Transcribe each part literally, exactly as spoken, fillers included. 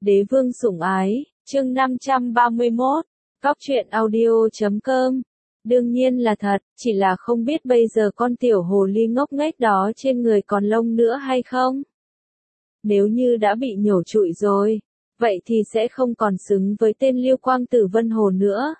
Đế vương sủng ái, chương năm trăm ba mươi mốt, Cóc truyện audio chấm com. Đương nhiên là thật, chỉ là không biết bây giờ con tiểu hồ ly ngốc nghếch đó trên người còn lông nữa hay không? Nếu như đã bị nhổ trụi rồi, vậy thì sẽ không còn xứng với tên Lưu Quang Tử Vân Hồ nữa.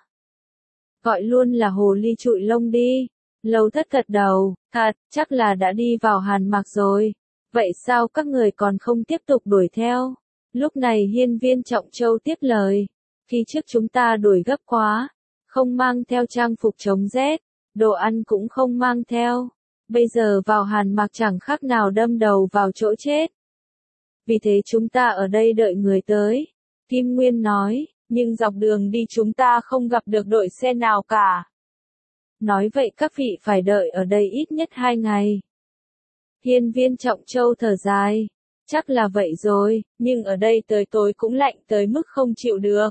Gọi luôn là hồ ly trụi lông đi. Lâu Thất gật đầu, thật, chắc là đã đi vào Hàn Mạc rồi. Vậy sao các người còn không tiếp tục đuổi theo? Lúc này Hiên Viên Trọng Châu tiếp lời. Khi trước chúng ta đuổi gấp quá, không mang theo trang phục chống rét, đồ ăn cũng không mang theo. Bây giờ vào Hàn Mạc chẳng khác nào đâm đầu vào chỗ chết. Vì thế chúng ta ở đây đợi người tới. Kim Nguyên nói, nhưng dọc đường đi chúng ta không gặp được đội xe nào cả. Nói vậy các vị phải đợi ở đây ít nhất hai ngày. Hiên Viên Trọng Châu thở dài. Chắc là vậy rồi, nhưng ở đây tới tối cũng lạnh tới mức không chịu được.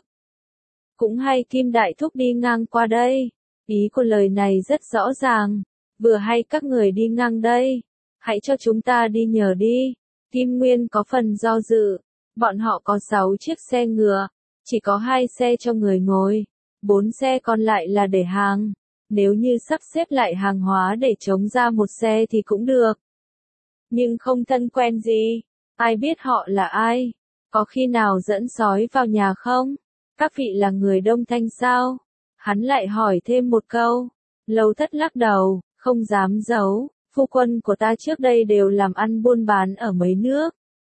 Cũng hay Kim Đại Thúc đi ngang qua đây. Ý của lời này rất rõ ràng. Vừa hay các người đi ngang đây. Hãy cho chúng ta đi nhờ đi. Kim Nguyên có phần do dự. Bọn họ có sáu chiếc xe ngựa. Chỉ có hai xe cho người ngồi. Bốn xe còn lại là để hàng. Nếu như sắp xếp lại hàng hóa để chống ra một xe thì cũng được. Nhưng không thân quen gì. Ai biết họ là ai? Có khi nào dẫn sói vào nhà không? Các vị là người Đông Thanh sao? Hắn lại hỏi thêm một câu. Lâu Thất lắc đầu, không dám giấu. Phu quân của ta trước đây đều làm ăn buôn bán ở mấy nước.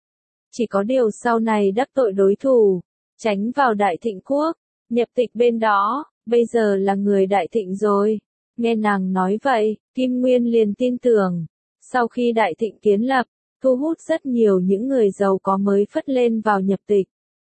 Chỉ có điều sau này đắc tội đối thủ, tránh vào Đại Thịnh Quốc, nhập tịch bên đó, bây giờ là người Đại Thịnh rồi. Nghe nàng nói vậy, Kim Nguyên liền tin tưởng. Sau khi Đại Thịnh kiến lập, thu hút rất nhiều những người giàu có mới phất lên vào nhập tịch.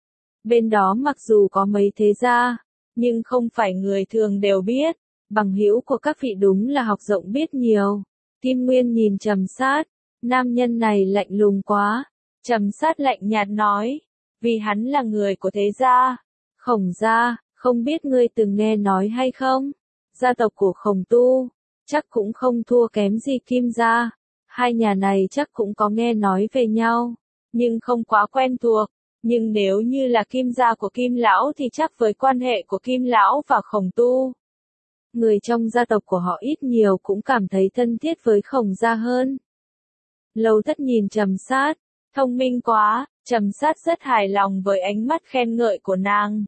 Bên đó mặc dù có mấy thế gia, nhưng không phải người thường đều biết. Bằng hữu của các vị đúng là học rộng biết nhiều. Kim Nguyên nhìn Trầm Sát, nam nhân này lạnh lùng quá. Trầm Sát lạnh nhạt nói, vì hắn là người của thế gia. Khổng gia, không biết ngươi từng nghe nói hay không? Gia tộc của Khổng Tu, chắc cũng không thua kém gì Kim gia. Hai nhà này chắc cũng có nghe nói về nhau, nhưng không quá quen thuộc. Nhưng nếu như là Kim gia của Kim Lão thì chắc với quan hệ của Kim Lão và Khổng Tu, người trong gia tộc của họ ít nhiều cũng cảm thấy thân thiết với Khổng gia hơn. Lâu Thất nhìn Trầm Sát, thông minh quá. Trầm Sát rất hài lòng với ánh mắt khen ngợi của nàng.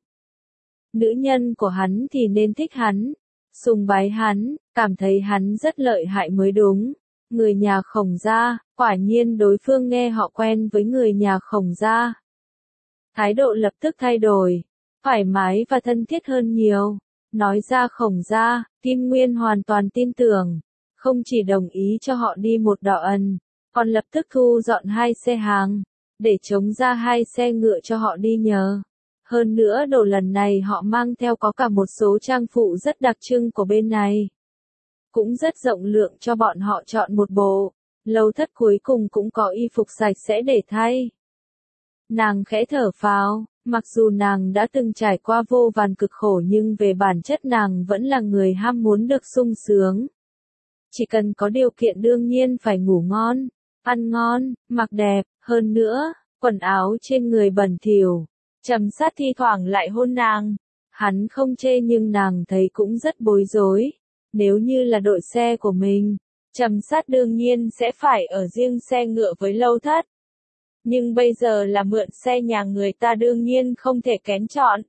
Nữ nhân của hắn thì nên thích hắn, sùng bái hắn, cảm thấy hắn rất lợi hại mới đúng. Người nhà Khổng gia, quả nhiên đối phương nghe họ quen với người nhà Khổng gia. Thái độ lập tức thay đổi, thoải mái và thân thiết hơn nhiều. Nói ra Khổng gia, Kim Nguyên hoàn toàn tin tưởng, không chỉ đồng ý cho họ đi một đoạn, còn lập tức thu dọn hai xe hàng, để chống ra hai xe ngựa cho họ đi nhờ. Hơn nữa đồ lần này họ mang theo có cả một số trang phụ rất đặc trưng của bên này. Cũng rất rộng lượng cho bọn họ chọn một bộ. Lâu Thất cuối cùng cũng có y phục sạch sẽ để thay. Nàng khẽ thở phào, mặc dù nàng đã từng trải qua vô vàn cực khổ nhưng về bản chất nàng vẫn là người ham muốn được sung sướng. Chỉ cần có điều kiện đương nhiên phải ngủ ngon, ăn ngon, mặc đẹp, hơn nữa, quần áo trên người bẩn thỉu. Trầm Sát thi thoảng lại hôn nàng. Hắn không chê nhưng nàng thấy cũng rất bối rối. Nếu như là đội xe của mình, Trầm Sát đương nhiên sẽ phải ở riêng xe ngựa với Lâu Thất. Nhưng bây giờ là mượn xe nhà người ta đương nhiên không thể kén chọn.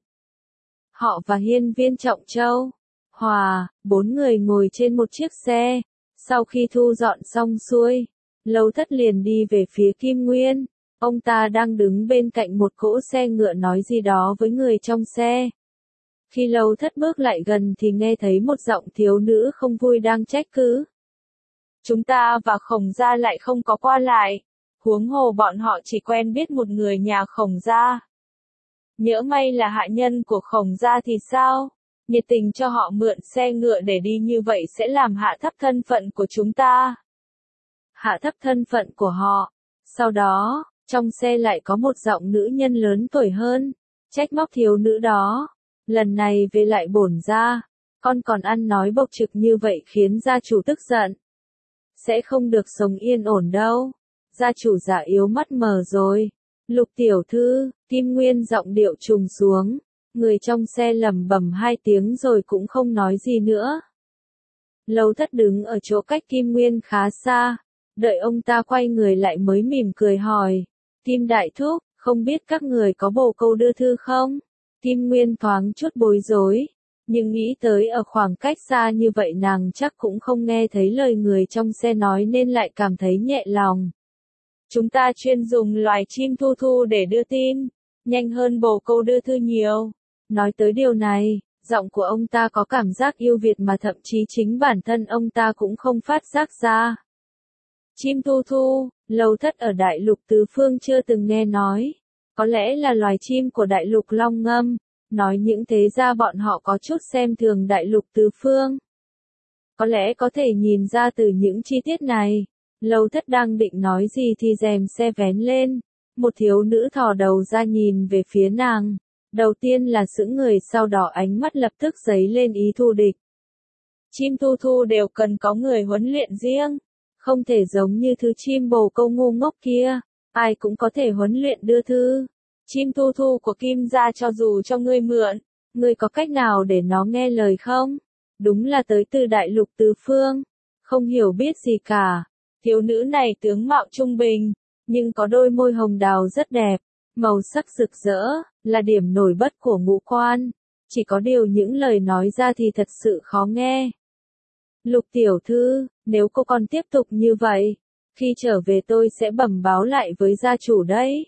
Họ và Hiên Viên Trọng Châu, Hòa, bốn người ngồi trên một chiếc xe. Sau khi thu dọn xong xuôi, Lâu Thất liền đi về phía Kim Nguyên. Ông ta đang đứng bên cạnh một cỗ xe ngựa nói gì đó với người trong xe. Khi Lâu Thất bước lại gần thì nghe thấy một giọng thiếu nữ không vui đang trách cứ. Chúng ta và Khổng gia lại không có qua lại. Huống hồ bọn họ chỉ quen biết một người nhà Khổng gia. Nhỡ may là hạ nhân của Khổng gia thì sao? Nhiệt tình cho họ mượn xe ngựa để đi như vậy sẽ làm hạ thấp thân phận của chúng ta. Hạ thấp thân phận của họ. Sau đó, trong xe lại có một giọng nữ nhân lớn tuổi hơn, trách móc thiếu nữ đó. Lần này về lại bổn gia, con còn ăn nói bộc trực như vậy khiến gia chủ tức giận. Sẽ không được sống yên ổn đâu. Gia chủ già yếu mắt mờ rồi. Lục tiểu thư, Kim Nguyên giọng điệu trùng xuống, người trong xe lẩm bẩm hai tiếng rồi cũng không nói gì nữa. Lâu Thất đứng ở chỗ cách Kim Nguyên khá xa, đợi ông ta quay người lại mới mỉm cười hỏi, Kim Đại Thúc, không biết các người có bồ câu đưa thư không? Kim Nguyên thoáng chút bối rối, nhưng nghĩ tới ở khoảng cách xa như vậy nàng chắc cũng không nghe thấy lời người trong xe nói nên lại cảm thấy nhẹ lòng. Chúng ta chuyên dùng loài chim thu thu để đưa tin, nhanh hơn bồ câu đưa thư nhiều. Nói tới điều này, giọng của ông ta có cảm giác yêu Việt mà thậm chí chính bản thân ông ta cũng không phát giác ra. Chim thu thu, Lâu Thất ở đại lục tứ phương chưa từng nghe nói. Có lẽ là loài chim của đại lục Long Ngâm, nói những thế ra bọn họ có chút xem thường đại lục tứ phương. Có lẽ có thể nhìn ra từ những chi tiết này. Lâu Thất đang định nói gì thì rèm xe vén lên, một thiếu nữ thò đầu ra nhìn về phía nàng. Đầu tiên là sững người, sau đó ánh mắt lập tức dấy lên ý thù địch. Chim thu thu đều cần có người huấn luyện riêng, không thể giống như thứ chim bồ câu ngu ngốc kia, ai cũng có thể huấn luyện đưa thư. Chim thu thu của Kim gia cho dù cho ngươi mượn, ngươi có cách nào để nó nghe lời không? Đúng là tới từ đại lục tứ phương, không hiểu biết gì cả. Thiếu nữ này tướng mạo trung bình, nhưng có đôi môi hồng đào rất đẹp, màu sắc rực rỡ, là điểm nổi bật của ngũ quan. Chỉ có điều những lời nói ra thì thật sự khó nghe. Lục tiểu thư, nếu cô còn tiếp tục như vậy, khi trở về tôi sẽ bẩm báo lại với gia chủ đấy.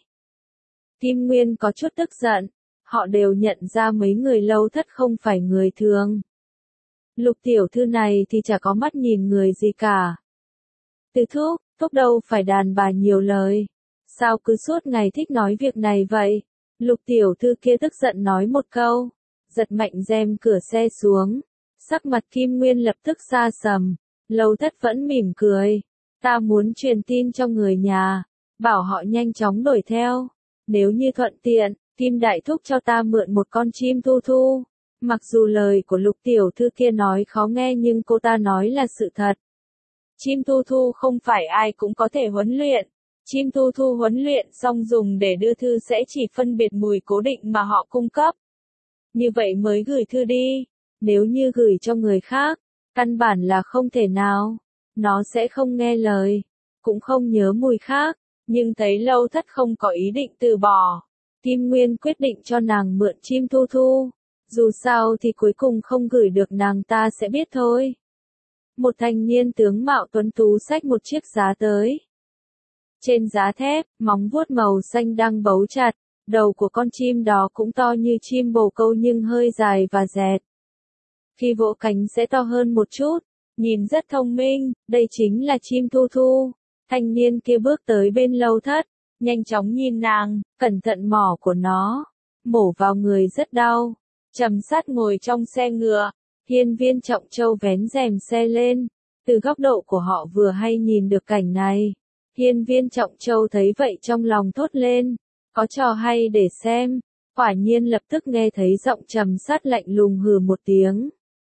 Kim Nguyên có chút tức giận, họ đều nhận ra mấy người Lâu Thất không phải người thường. Lục tiểu thư này thì chả có mắt nhìn người gì cả. Từ thúc, thúc đâu phải đàn bà nhiều lời. Sao cứ suốt ngày thích nói việc này vậy? Lục tiểu thư kia tức giận nói một câu, giật mạnh rèm cửa xe xuống. Sắc mặt Kim Nguyên lập tức xa sầm, Lâu Thất vẫn mỉm cười. Ta muốn truyền tin cho người nhà, bảo họ nhanh chóng đuổi theo. Nếu như thuận tiện, Kim Đại Thúc cho ta mượn một con chim thu thu. Mặc dù lời của lục tiểu thư kia nói khó nghe nhưng cô ta nói là sự thật. Chim thu thu không phải ai cũng có thể huấn luyện. Chim thu thu huấn luyện xong dùng để đưa thư sẽ chỉ phân biệt mùi cố định mà họ cung cấp. Như vậy mới gửi thư đi. Nếu như gửi cho người khác, căn bản là không thể nào. Nó sẽ không nghe lời, cũng không nhớ mùi khác. Nhưng thấy Lâu Thất không có ý định từ bỏ, Kim Nguyên quyết định cho nàng mượn chim thu thu. Dù sao thì cuối cùng không gửi được nàng ta sẽ biết thôi. Một thanh niên tướng mạo tuấn tú xách một chiếc giá tới. Trên giá thép, móng vuốt màu xanh đang bấu chặt, đầu của con chim đó cũng to như chim bồ câu nhưng hơi dài và dẹt. Khi vỗ cánh sẽ to hơn một chút, nhìn rất thông minh, đây chính là chim thu thu. Thanh niên kia bước tới bên Lâu Thất, nhanh chóng nhìn nàng, cẩn thận mỏ của nó, mổ vào người rất đau. Trầm sát ngồi trong xe ngựa, Hiên Viên Trọng Châu vén rèm xe lên, từ góc độ của họ vừa hay nhìn được cảnh này. Hiên Viên Trọng Châu thấy vậy trong lòng thốt lên, có trò hay để xem. Quả nhiên lập tức nghe thấy giọng Trầm sát lạnh lùng hừ một tiếng.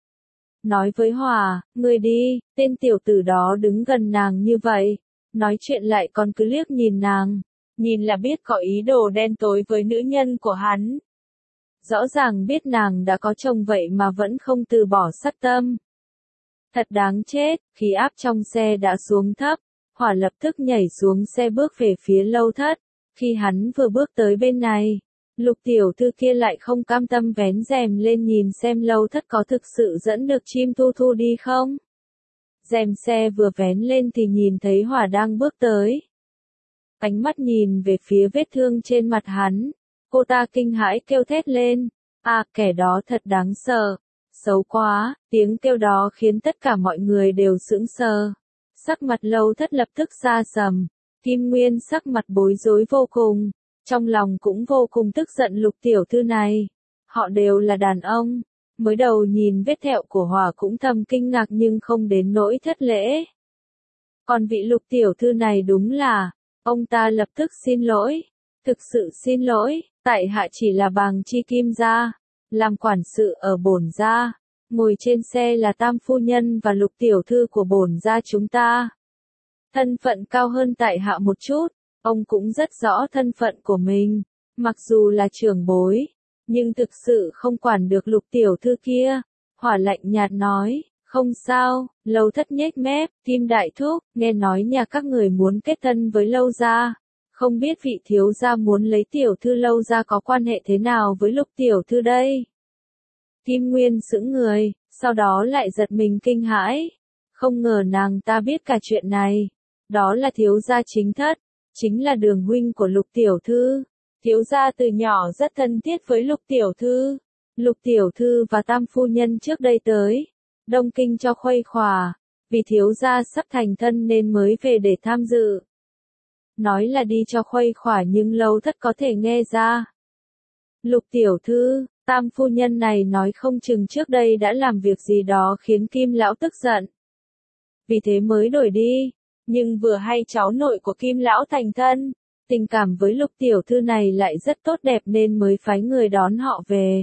Nói với Hòa, ngươi đi, tên tiểu tử đó đứng gần nàng như vậy. Nói chuyện lại còn cứ liếc nhìn nàng, nhìn là biết có ý đồ đen tối với nữ nhân của hắn. Rõ ràng biết nàng đã có chồng vậy mà vẫn không từ bỏ sát tâm. Thật đáng chết, khí áp trong xe đã xuống thấp, Hỏa lập tức nhảy xuống xe bước về phía Lâu Thất. Khi hắn vừa bước tới bên này, lục tiểu thư kia lại không cam tâm vén rèm lên nhìn xem Lâu Thất có thực sự dẫn được chim thu thu đi không. Rèm xe vừa vén lên thì nhìn thấy Hỏa đang bước tới. Ánh mắt nhìn về phía vết thương trên mặt hắn. Cô ta kinh hãi kêu thét lên. À, kẻ đó thật đáng sợ. Xấu quá, tiếng kêu đó khiến tất cả mọi người đều sững sờ. Sắc mặt Lâu Thất lập tức xa sầm. Kim Nguyên sắc mặt bối rối vô cùng. Trong lòng cũng vô cùng tức giận lục tiểu thư này. Họ đều là đàn ông. Mới đầu nhìn vết thẹo của Hòa cũng thầm kinh ngạc nhưng không đến nỗi thất lễ. Còn vị lục tiểu thư này đúng là, ông ta lập tức xin lỗi. Thực sự xin lỗi, tại hạ chỉ là bàng chi Kim gia, làm quản sự ở bổn gia. Ngồi trên xe là tam phu nhân và lục tiểu thư của bổn gia chúng ta. Thân phận cao hơn tại hạ một chút, Ông cũng rất rõ thân phận của mình, mặc dù là trưởng bối, nhưng thực sự không quản được Lục tiểu thư kia. Hỏa lạnh nhạt nói, không sao. Lâu Thất nhếch mép, Kim đại thúc, nghe nói nhà các người muốn kết thân với Lâu gia. Không biết vị thiếu gia muốn lấy tiểu thư Lâu gia có quan hệ thế nào với Lục tiểu thư đây? Kim Nguyên sững người, sau đó lại giật mình kinh hãi. Không ngờ nàng ta biết cả chuyện này. Đó là thiếu gia chính thất, chính là đường huynh của Lục tiểu thư. Thiếu gia từ nhỏ rất thân thiết với Lục tiểu thư. Lục tiểu thư và tam phu nhân trước đây tới Đông Kinh cho khuây khỏa, vì thiếu gia sắp thành thân nên mới về để tham dự. Nói là đi cho khuây khỏa nhưng Lâu Thất có thể nghe ra. Lục tiểu thư, tam phu nhân này nói không chừng trước đây đã làm việc gì đó khiến Kim lão tức giận. Vì thế mới đổi đi, nhưng vừa hay cháu nội của Kim lão thành thân, tình cảm với Lục tiểu thư này lại rất tốt đẹp nên mới phái người đón họ về.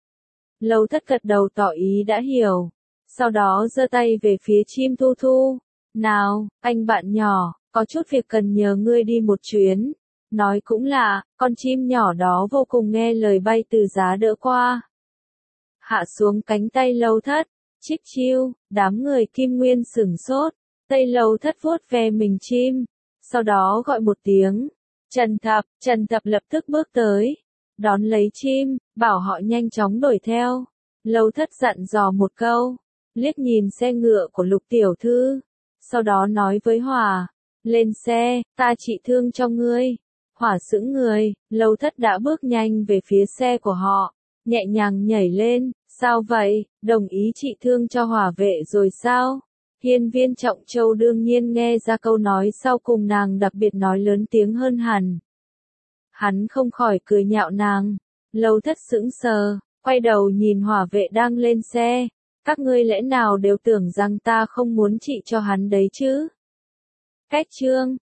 Lâu Thất gật đầu tỏ ý đã hiểu, sau đó giơ tay về phía Chim Thu Thu. Nào, anh bạn nhỏ, có chút việc cần nhờ ngươi đi một chuyến. Nói cũng lạ, con chim nhỏ đó vô cùng nghe lời bay từ giá đỡ qua. Hạ xuống cánh tay Lâu Thất, chích chiu, đám người Kim Nguyên sửng sốt, tay Lâu Thất vuốt ve mình chim, sau đó gọi một tiếng. Trần Thập, Trần Thập lập tức bước tới, đón lấy chim, bảo họ nhanh chóng đuổi theo. Lâu Thất dặn dò một câu, liếc nhìn xe ngựa của Lục tiểu thư, sau đó nói với Hỏa, lên xe, ta trị thương cho ngươi. Hỏa sững người, Lâu Thất đã bước nhanh về phía xe của họ, nhẹ nhàng nhảy lên, sao vậy, đồng ý trị thương cho Hỏa vệ rồi sao? Hiên Viên Trọng Châu đương nhiên nghe ra câu nói sau cùng nàng đặc biệt nói lớn tiếng hơn hẳn. Hắn không khỏi cười nhạo nàng. Lâu Thất sững sờ, quay đầu nhìn Hỏa vệ đang lên xe. Các ngươi lẽ nào đều tưởng rằng ta không muốn trị cho hắn đấy chứ? Cách chương